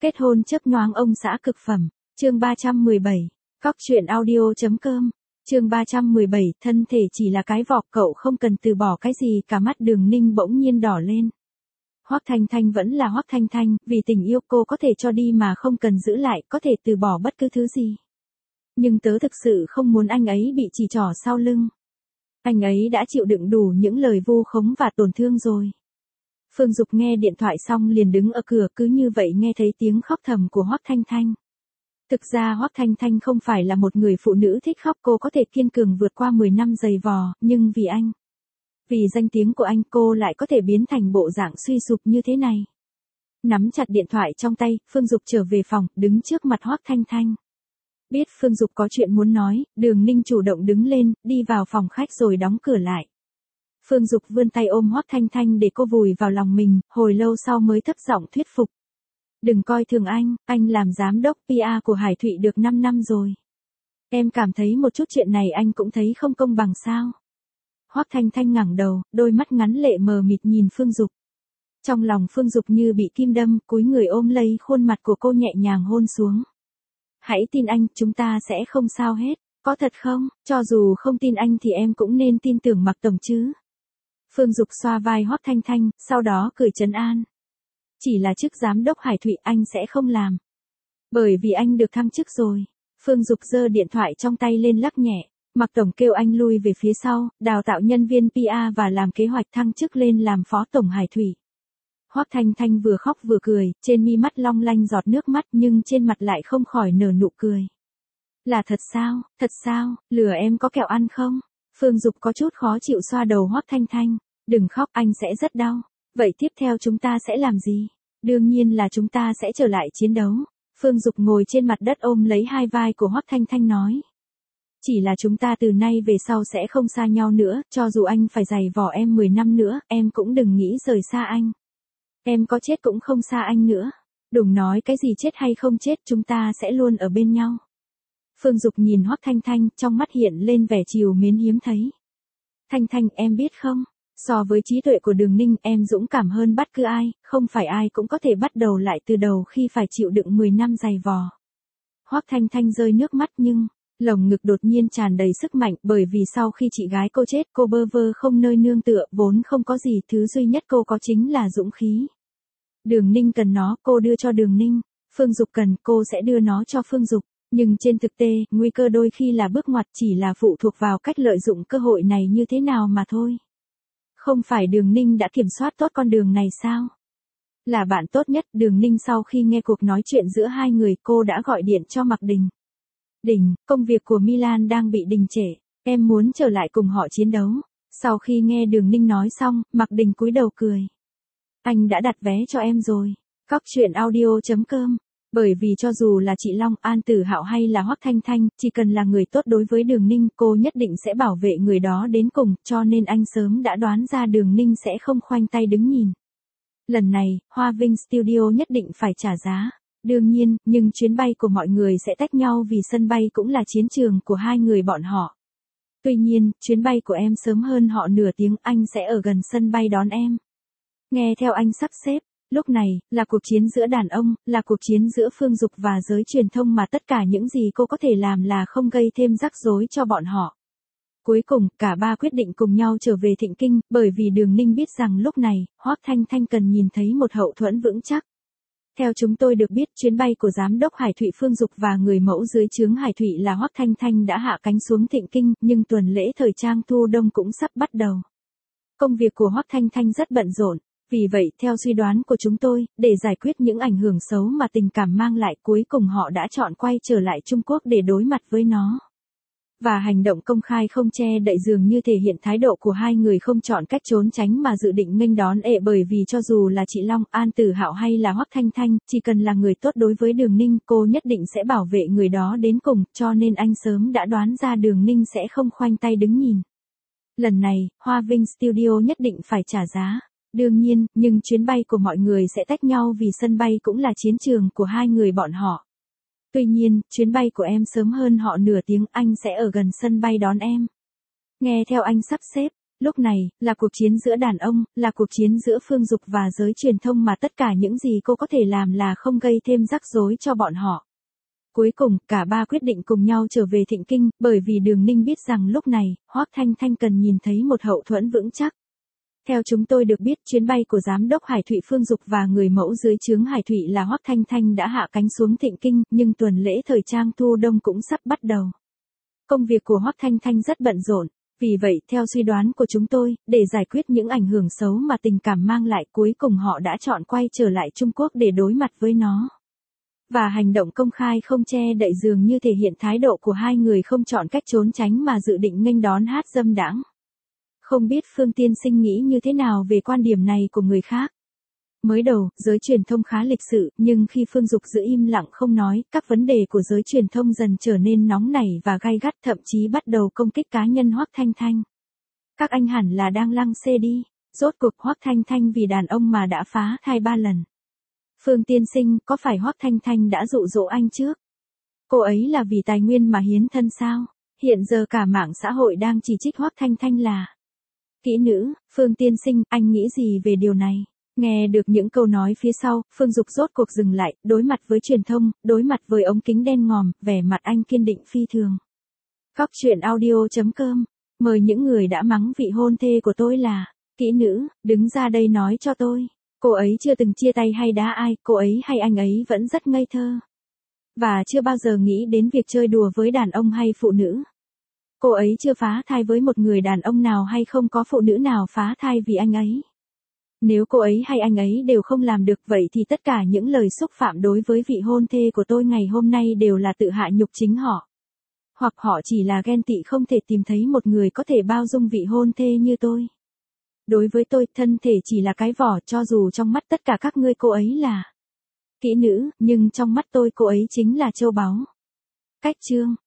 Kết hôn chớp nhoáng ông xã cực phẩm. Chương 317. Cóc truyện audio.com. Chương 317, thân thể chỉ là cái vỏ, cậu không cần từ bỏ cái gì cả. Mắt Đường Ninh bỗng nhiên đỏ lên. Hoắc Thanh Thanh vẫn là Hoắc Thanh Thanh, vì tình yêu cô có thể cho đi mà không cần giữ lại, có thể từ bỏ bất cứ thứ gì. Nhưng tớ thực sự không muốn anh ấy bị chỉ trỏ sau lưng. Anh ấy đã chịu đựng đủ những lời vu khống và tổn thương rồi. Phương Dục nghe điện thoại xong liền đứng ở cửa, cứ như vậy nghe thấy tiếng khóc thầm của Hoắc Thanh Thanh. Thực ra Hoắc Thanh Thanh không phải là một người phụ nữ thích khóc, cô có thể kiên cường vượt qua 10 năm dày vò, nhưng vì anh, vì danh tiếng của anh, cô lại có thể biến thành bộ dạng suy sụp như thế này. Nắm chặt điện thoại trong tay, Phương Dục trở về phòng, đứng trước mặt Hoắc Thanh Thanh. Biết Phương Dục có chuyện muốn nói, Đường Ninh chủ động đứng lên, đi vào phòng khách rồi đóng cửa lại. Phương Dục vươn tay ôm Hoắc Thanh Thanh để cô vùi vào lòng mình, hồi lâu sau mới thấp giọng thuyết phục. Đừng coi thường anh làm giám đốc PR của Hải Thụy được 5 năm rồi. Em cảm thấy một chút chuyện này anh cũng thấy không công bằng sao? Hoắc Thanh Thanh ngẩng đầu, đôi mắt ngắn lệ mờ mịt nhìn Phương Dục. Trong lòng Phương Dục như bị kim đâm, cúi người ôm lấy khuôn mặt của cô nhẹ nhàng hôn xuống. Hãy tin anh, chúng ta sẽ không sao hết. Có thật không? Cho dù không tin anh thì em cũng nên tin tưởng Mạc Tổng chứ. Phương Dục xoa vai Hoắc Thanh Thanh, sau đó cười trấn an. Chỉ là chức giám đốc Hải Thụy anh sẽ không làm. Bởi vì anh được thăng chức rồi. Phương Dục giơ điện thoại trong tay lên lắc nhẹ. Mạc Tổng kêu anh lui về phía sau, đào tạo nhân viên PR và làm kế hoạch thăng chức lên làm phó tổng Hải Thụy. Hoắc Thanh Thanh vừa khóc vừa cười, trên mi mắt long lanh giọt nước mắt nhưng trên mặt lại không khỏi nở nụ cười. Là thật sao, lừa em có kẹo ăn không? Phương Dục có chút khó chịu xoa đầu Hoắc Thanh Thanh. Đừng khóc, anh sẽ rất đau. Vậy tiếp theo chúng ta sẽ làm gì? Đương nhiên là chúng ta sẽ trở lại chiến đấu. Phương Dục ngồi trên mặt đất ôm lấy hai vai của Hoắc Thanh Thanh nói. Chỉ là chúng ta từ nay về sau sẽ không xa nhau nữa, cho dù anh phải giày vò em 10 năm nữa, em cũng đừng nghĩ rời xa anh. Em có chết cũng không xa anh nữa. Đừng nói cái gì chết hay không chết, chúng ta sẽ luôn ở bên nhau. Phương Dục nhìn Hoắc Thanh Thanh, trong mắt hiện lên vẻ trìu mến hiếm thấy. Thanh Thanh, em biết không, so với trí tuệ của Đường Ninh, em dũng cảm hơn bất cứ ai, không phải ai cũng có thể bắt đầu lại từ đầu khi phải chịu đựng 10 năm dày vò. Hoắc Thanh Thanh rơi nước mắt nhưng lồng ngực đột nhiên tràn đầy sức mạnh, bởi vì sau khi chị gái cô chết, cô bơ vơ không nơi nương tựa, vốn không có gì, thứ duy nhất cô có chính là dũng khí. Đường Ninh cần nó, cô đưa cho Đường Ninh. Phương Dục cần, cô sẽ đưa nó cho Phương Dục. Nhưng trên thực tế, nguy cơ đôi khi là bước ngoặt, chỉ là phụ thuộc vào cách lợi dụng cơ hội này như thế nào mà thôi. Không phải Đường Ninh đã kiểm soát tốt con đường này sao? Là bạn tốt nhất, Đường Ninh sau khi nghe cuộc nói chuyện giữa hai người, cô đã gọi điện cho Mạc Đình. Đình, công việc của Milan đang bị đình trệ, em muốn trở lại cùng họ chiến đấu. Sau khi nghe Đường Ninh nói xong, Mạc Đình cúi đầu cười. Anh đã đặt vé cho em rồi. Cóc truyện audio.com. Bởi vì cho dù là chị Long, An Tử Hạo hay là Hoắc Thanh Thanh, chỉ cần là người tốt đối với Đường Ninh, cô nhất định sẽ bảo vệ người đó đến cùng, cho nên anh sớm đã đoán ra Đường Ninh sẽ không khoanh tay đứng nhìn. Lần này, Hoa Vinh Studio nhất định phải trả giá. Đương nhiên, nhưng chuyến bay của mọi người sẽ tách nhau vì sân bay cũng là chiến trường của hai người bọn họ. Tuy nhiên, chuyến bay của em sớm hơn họ nửa tiếng, anh sẽ ở gần sân bay đón em. Nghe theo anh sắp xếp. Lúc này, là cuộc chiến giữa đàn ông, là cuộc chiến giữa Phương Dục và giới truyền thông mà tất cả những gì cô có thể làm là không gây thêm rắc rối cho bọn họ. Cuối cùng, cả ba quyết định cùng nhau trở về Thịnh Kinh, bởi vì Đường Ninh biết rằng lúc này, Hoắc Thanh Thanh cần nhìn thấy một hậu thuẫn vững chắc. Theo chúng tôi được biết, chuyến bay của giám đốc Hải Thụy Phương Dục và người mẫu dưới trướng Hải Thụy là Hoắc Thanh Thanh đã hạ cánh xuống Thịnh Kinh, nhưng tuần lễ thời trang thu đông cũng sắp bắt đầu. Công việc của Hoắc Thanh Thanh rất bận rộn. Vì vậy, theo suy đoán của chúng tôi, để giải quyết những ảnh hưởng xấu mà tình cảm mang lại, cuối cùng họ đã chọn quay trở lại Trung Quốc để đối mặt với nó. Và hành động công khai không che đậy dường như thể hiện thái độ của hai người không chọn cách trốn tránh mà dự định nghênh đón bởi vì cho dù là chị Long, An Tử Hạo hay là Hoắc Thanh Thanh, chỉ cần là người tốt đối với Đường Ninh, cô nhất định sẽ bảo vệ người đó đến cùng, cho nên anh sớm đã đoán ra Đường Ninh sẽ không khoanh tay đứng nhìn. Lần này, Hoa Vinh Studio nhất định phải trả giá. Đương nhiên, nhưng chuyến bay của mọi người sẽ tách nhau vì sân bay cũng là chiến trường của hai người bọn họ. Tuy nhiên, chuyến bay của em sớm hơn họ nửa tiếng, anh sẽ ở gần sân bay đón em. Nghe theo anh sắp xếp. Lúc này, là cuộc chiến giữa đàn ông, là cuộc chiến giữa Phương Dục và giới truyền thông mà tất cả những gì cô có thể làm là không gây thêm rắc rối cho bọn họ. Cuối cùng, cả ba quyết định cùng nhau trở về Thịnh Kinh, bởi vì Đường Ninh biết rằng lúc này, Hoắc Thanh Thanh cần nhìn thấy một hậu thuẫn vững chắc. Theo chúng tôi được biết, chuyến bay của Giám đốc Hải Thụy Phương Dục và người mẫu dưới trướng Hải Thụy là Hoắc Thanh Thanh đã hạ cánh xuống Thịnh Kinh, nhưng tuần lễ thời trang thu đông cũng sắp bắt đầu. Công việc của Hoắc Thanh Thanh rất bận rộn, vì vậy, theo suy đoán của chúng tôi, để giải quyết những ảnh hưởng xấu mà tình cảm mang lại, cuối cùng họ đã chọn quay trở lại Trung Quốc để đối mặt với nó. Và hành động công khai không che đậy dường như thể hiện thái độ của hai người không chọn cách trốn tránh mà dự định nghênh đón hát dâm đãng. Không biết Phương Tiên Sinh nghĩ như thế nào về quan điểm này của người khác. Mới đầu, giới truyền thông khá lịch sự, nhưng khi Phương Dục giữ im lặng không nói, các vấn đề của giới truyền thông dần trở nên nóng nảy và gay gắt, thậm chí bắt đầu công kích cá nhân Hoắc Thanh Thanh. Các anh hẳn là đang lăng xê đi. Rốt cuộc Hoắc Thanh Thanh vì đàn ông mà đã phá thai 3 lần. Phương Tiên Sinh, có phải Hoắc Thanh Thanh đã dụ dỗ anh trước? Cô ấy là vì tài nguyên mà hiến thân sao? Hiện giờ cả mạng xã hội đang chỉ trích Hoắc Thanh Thanh là kỹ nữ. Phương Tiên Sinh, anh nghĩ gì về điều này? Nghe được những câu nói phía sau, Phương Dục rốt cuộc dừng lại, đối mặt với truyền thông, đối mặt với ống kính đen ngòm, vẻ mặt anh kiên định phi thường. Góc truyện audio.com, mời những người đã mắng vị hôn thê của tôi là kỹ nữ, đứng ra đây nói cho tôi. Cô ấy chưa từng chia tay hay đá ai, cô ấy hay anh ấy vẫn rất ngây thơ. Và chưa bao giờ nghĩ đến việc chơi đùa với đàn ông hay phụ nữ. Cô ấy chưa phá thai với một người đàn ông nào hay không có phụ nữ nào phá thai vì anh ấy. Nếu cô ấy hay anh ấy đều không làm được vậy thì tất cả những lời xúc phạm đối với vị hôn thê của tôi ngày hôm nay đều là tự hạ nhục chính họ. Hoặc họ chỉ là ghen tị không thể tìm thấy một người có thể bao dung vị hôn thê như tôi. Đối với tôi, thân thể chỉ là cái vỏ, cho dù trong mắt tất cả các ngươi cô ấy là kỹ nữ, nhưng trong mắt tôi cô ấy chính là châu báu. Cách chương